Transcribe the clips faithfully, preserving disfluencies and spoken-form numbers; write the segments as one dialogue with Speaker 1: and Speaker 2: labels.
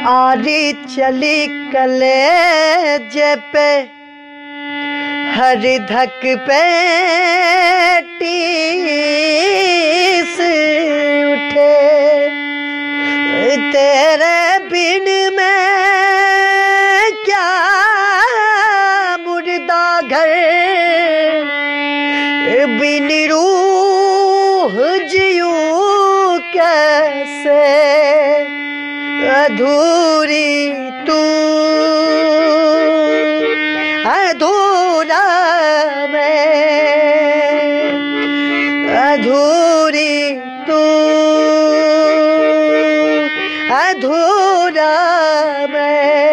Speaker 1: आरी चली कलेजे पे हर धक पे टीस उठे। तेरे बिन मैं क्या मुर्दा घर, बिन रूह जियूं कैसे। अधूरी तू अधूरा मैं, अधूरी तू अधूरा मैं।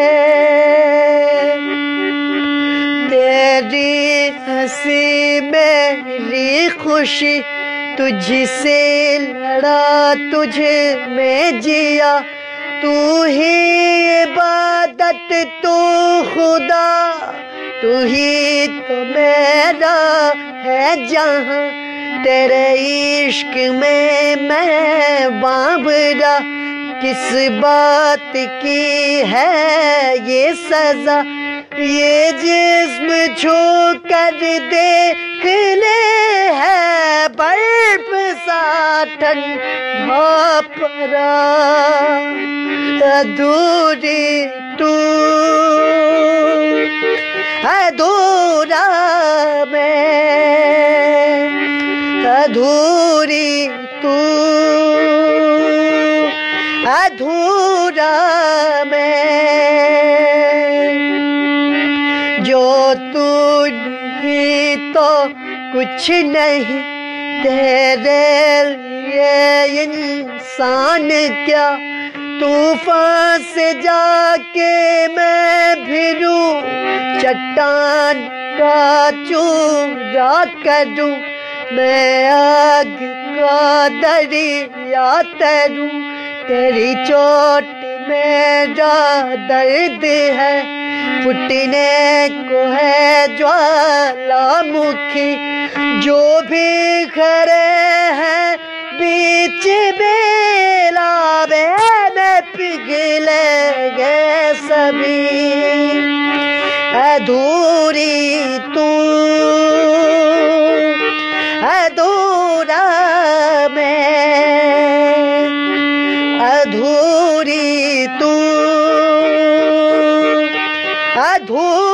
Speaker 1: तेरी हंसी मेरी खुशी, तुझसे लड़ा तुझ में जिया। तू ही इबादत तू खुदा, तू ही तो मेरा है जहां। तेरे इश्क में मैं बाबरा, किस बात की है ये सजा। ये जिस्म छू कर देख ले है बर्फ सा ठंडा परा। अधूरी तू अधूरा मैं, अधूरी तू अधूरा मैं। जो तू नहीं तो कुछ नहीं, तेरे लिए इंसान क्या। तूफान से जाके मैं भिड़ूं, चट्टान का चूरा करूं। मैं आग का दरिया तरूं, तेरी चोट मेरा दर्द है। फुटने को है ज्वालामुखी, जो भी खड़े हैं बीच बेलावे में पिघलेंगे सभी। अधूरी तू अधूरा मैं, अधूरी तू अधूरा।